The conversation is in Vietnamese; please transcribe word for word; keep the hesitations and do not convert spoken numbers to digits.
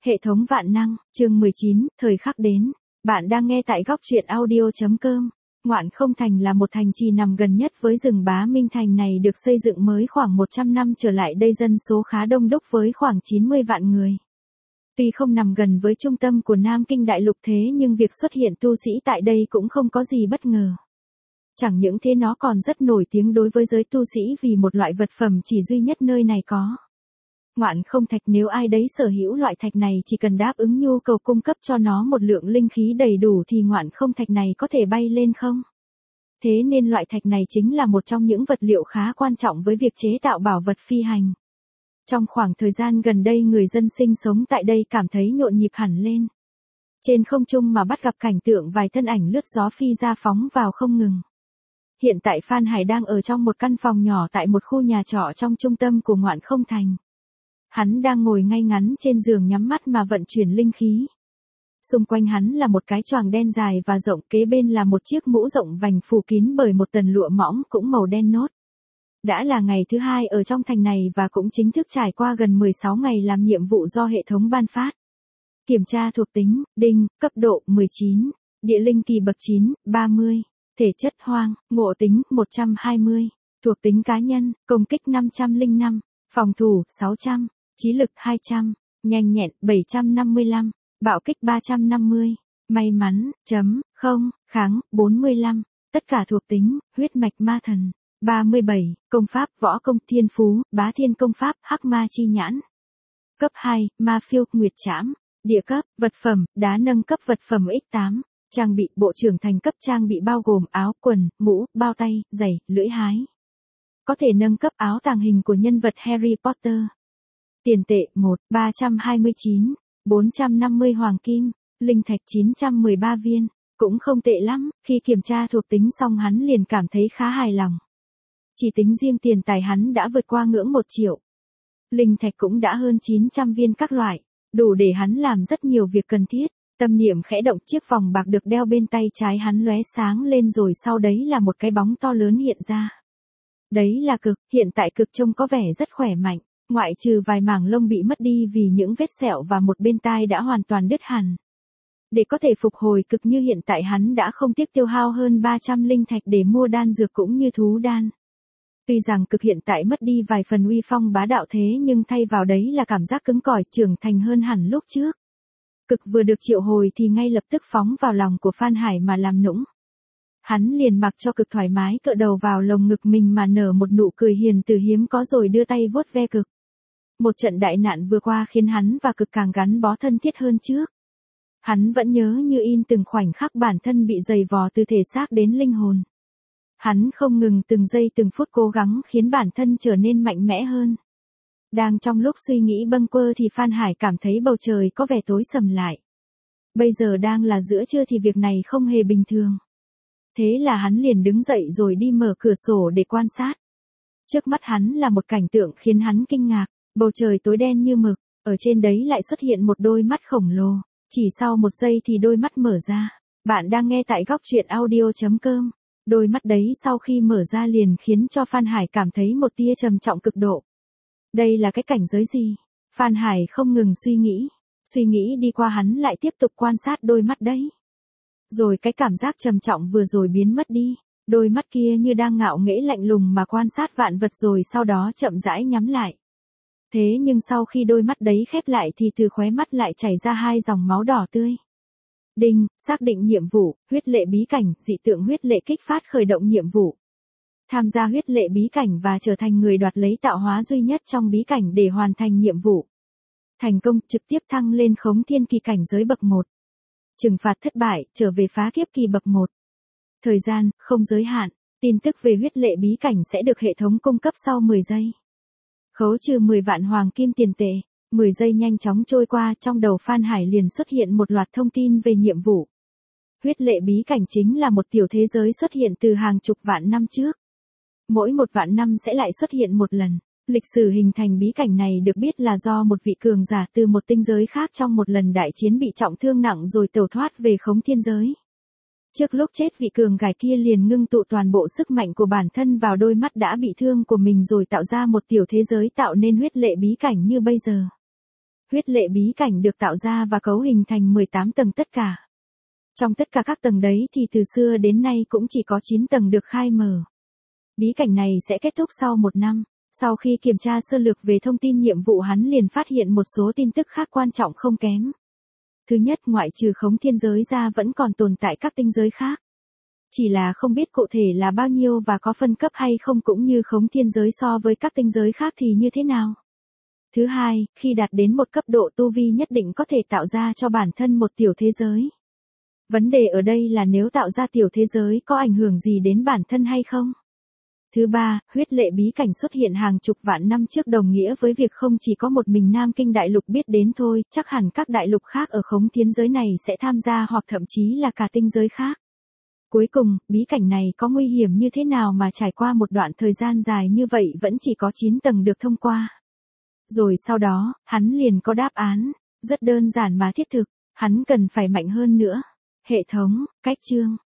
Hệ thống vạn năng, chương mười chín, thời khắc đến. Bạn đang nghe tại góc truyện audio.com. Ngoạn Không Thành là một thành trì nằm gần nhất với rừng Bá Minh. Thành này được xây dựng mới khoảng một trăm năm trở lại đây, dân số khá đông đúc với khoảng chín mươi vạn người. Tuy không nằm gần với trung tâm của Nam Kinh Đại Lục thế nhưng việc xuất hiện tu sĩ tại đây cũng không có gì bất ngờ. Chẳng những thế nó còn rất nổi tiếng đối với giới tu sĩ vì một loại vật phẩm chỉ duy nhất nơi này có. Ngoạn Không Thạch, nếu ai đấy sở hữu loại thạch này chỉ cần đáp ứng nhu cầu cung cấp cho nó một lượng linh khí đầy đủ thì Ngoạn Không Thạch này có thể bay lên không? Thế nên loại thạch này chính là một trong những vật liệu khá quan trọng với việc chế tạo bảo vật phi hành. Trong khoảng thời gian gần đây, người dân sinh sống tại đây cảm thấy nhộn nhịp hẳn lên. Trên không trung mà bắt gặp cảnh tượng vài thân ảnh lướt gió phi ra phóng vào không ngừng. Hiện tại Phan Hải đang ở trong một căn phòng nhỏ tại một khu nhà trọ trong trung tâm của Ngoạn Không Thành. Hắn đang ngồi ngay ngắn trên giường nhắm mắt mà vận chuyển linh khí. Xung quanh hắn là một cái choàng đen dài và rộng, kế bên là một chiếc mũ rộng vành phủ kín bởi một tầng lụa mỏng cũng màu đen nốt. Đã là ngày thứ hai ở trong thành này và cũng chính thức trải qua gần mười sáu ngày làm nhiệm vụ do hệ thống ban phát. Kiểm tra thuộc tính, đinh, cấp độ mười chín, địa linh kỳ bậc chín, ba mươi, thể chất hoang, ngộ tính một trăm hai mươi, thuộc tính cá nhân, công kích năm trăm lẻ năm, phòng thủ sáu trăm, trí lực hai trăm, nhanh nhẹn bảy trăm năm mươi lăm, bạo kích ba trăm năm mươi, may mắn, chấm, không, kháng, bốn mươi lăm, tất cả thuộc tính, huyết mạch ma thần, ba mươi bảy, công pháp, võ công, thiên phú, bá thiên công pháp, hắc ma chi nhãn. Cấp hai, ma phiêu, nguyệt trảm, địa cấp, vật phẩm, đá nâng cấp vật phẩm nhân tám, trang bị, bộ trưởng thành cấp trang bị bao gồm áo, quần, mũ, bao tay, giày, lưỡi hái. Có thể nâng cấp áo tàng hình của nhân vật Harry Potter. Tiền tệ một, ba trăm hai mươi chín, bốn trăm năm mươi hoàng kim, linh thạch chín trăm mười ba viên, cũng không tệ lắm. Khi kiểm tra thuộc tính xong hắn liền cảm thấy khá hài lòng. Chỉ tính riêng tiền tài hắn đã vượt qua ngưỡng một triệu. Linh thạch cũng đã hơn chín trăm viên các loại, đủ để hắn làm rất nhiều việc cần thiết. Tâm niệm khẽ động, chiếc vòng bạc được đeo bên tay trái hắn lóe sáng lên rồi sau đấy là một cái bóng to lớn hiện ra. Đấy là Cực, hiện tại Cực trông có vẻ rất khỏe mạnh, ngoại trừ vài mảng lông bị mất đi vì những vết sẹo và một bên tai đã hoàn toàn đứt hẳn. Để có thể phục hồi Cực như hiện tại, hắn đã không tiếc tiêu hao hơn ba trăm linh thạch để mua đan dược cũng như thú đan. Tuy rằng Cực hiện tại mất đi vài phần uy phong bá đạo thế nhưng thay vào đấy là cảm giác cứng cỏi trưởng thành hơn hẳn lúc trước. Cực vừa được triệu hồi thì ngay lập tức phóng vào lòng của Phan Hải mà làm nũng. Hắn liền mặc cho Cực thoải mái cựa đầu vào lồng ngực mình mà nở một nụ cười hiền từ hiếm có rồi đưa tay vuốt ve Cực. Một trận đại nạn vừa qua khiến hắn và Cực càng gắn bó thân thiết hơn trước. Hắn vẫn nhớ như in từng khoảnh khắc bản thân bị dày vò từ thể xác đến linh hồn. Hắn không ngừng từng giây từng phút cố gắng khiến bản thân trở nên mạnh mẽ hơn. Đang trong lúc suy nghĩ bâng quơ thì Phan Hải cảm thấy bầu trời có vẻ tối sầm lại. Bây giờ đang là giữa trưa thì việc này không hề bình thường. Thế là hắn liền đứng dậy rồi đi mở cửa sổ để quan sát. Trước mắt hắn là một cảnh tượng khiến hắn kinh ngạc, bầu trời tối đen như mực, ở trên đấy lại xuất hiện một đôi mắt khổng lồ, chỉ sau một giây thì đôi mắt mở ra. Bạn đang nghe tại góc truyện audio.com. Đôi mắt đấy sau khi mở ra liền khiến cho Phan Hải cảm thấy một tia trầm trọng cực độ. Đây là cái cảnh giới gì? Phan Hải không ngừng suy nghĩ. Suy nghĩ đi qua hắn lại tiếp tục quan sát đôi mắt đấy. Rồi cái cảm giác trầm trọng vừa rồi biến mất đi. Đôi mắt kia như đang ngạo nghễ lạnh lùng mà quan sát vạn vật rồi sau đó chậm rãi nhắm lại. Thế nhưng sau khi đôi mắt đấy khép lại thì từ khóe mắt lại chảy ra hai dòng máu đỏ tươi. Đinh, xác định nhiệm vụ, huyết lệ bí cảnh, dị tượng huyết lệ kích phát khởi động nhiệm vụ. Tham gia huyết lệ bí cảnh và trở thành người đoạt lấy tạo hóa duy nhất trong bí cảnh để hoàn thành nhiệm vụ. Thành công, trực tiếp thăng lên khống thiên kỳ cảnh giới bậc một. Trừng phạt thất bại, trở về phá kiếp kỳ bậc một. Thời gian, không giới hạn, tin tức về huyết lệ bí cảnh sẽ được hệ thống cung cấp sau mười giây. Khấu trừ mười vạn hoàng kim tiền tệ. mười giây nhanh chóng trôi qua, trong đầu Phan Hải liền xuất hiện một loạt thông tin về nhiệm vụ. Huyết lệ bí cảnh chính là một tiểu thế giới xuất hiện từ hàng chục vạn năm trước. Mỗi một vạn năm sẽ lại xuất hiện một lần. Lịch sử hình thành bí cảnh này được biết là do một vị cường giả từ một tinh giới khác trong một lần đại chiến bị trọng thương nặng rồi tẩu thoát về khống thiên giới. Trước lúc chết vị cường gài kia liền ngưng tụ toàn bộ sức mạnh của bản thân vào đôi mắt đã bị thương của mình rồi tạo ra một tiểu thế giới tạo nên huyết lệ bí cảnh như bây giờ. Huyết lệ bí cảnh được tạo ra và cấu hình thành mười tám tầng tất cả. Trong tất cả các tầng đấy thì từ xưa đến nay cũng chỉ có chín tầng được khai mở. Bí cảnh này sẽ kết thúc sau một năm. Sau khi kiểm tra sơ lược về thông tin nhiệm vụ hắn liền phát hiện một số tin tức khác quan trọng không kém. Thứ nhất, ngoại trừ khống thiên giới ra vẫn còn tồn tại các tinh giới khác. Chỉ là không biết cụ thể là bao nhiêu và có phân cấp hay không, cũng như khống thiên giới so với các tinh giới khác thì như thế nào. Thứ hai, khi đạt đến một cấp độ tu vi nhất định có thể tạo ra cho bản thân một tiểu thế giới. Vấn đề ở đây là nếu tạo ra tiểu thế giới có ảnh hưởng gì đến bản thân hay không? Thứ ba, huyết lệ bí cảnh xuất hiện hàng chục vạn năm trước đồng nghĩa với việc không chỉ có một mình Nam Kinh đại lục biết đến thôi, chắc hẳn các đại lục khác ở khống thiên giới này sẽ tham gia hoặc thậm chí là cả tinh giới khác. Cuối cùng, bí cảnh này có nguy hiểm như thế nào mà trải qua một đoạn thời gian dài như vậy vẫn chỉ có chín tầng được thông qua. Rồi sau đó, hắn liền có đáp án, rất đơn giản mà thiết thực, hắn cần phải mạnh hơn nữa. Hệ thống, cách chương,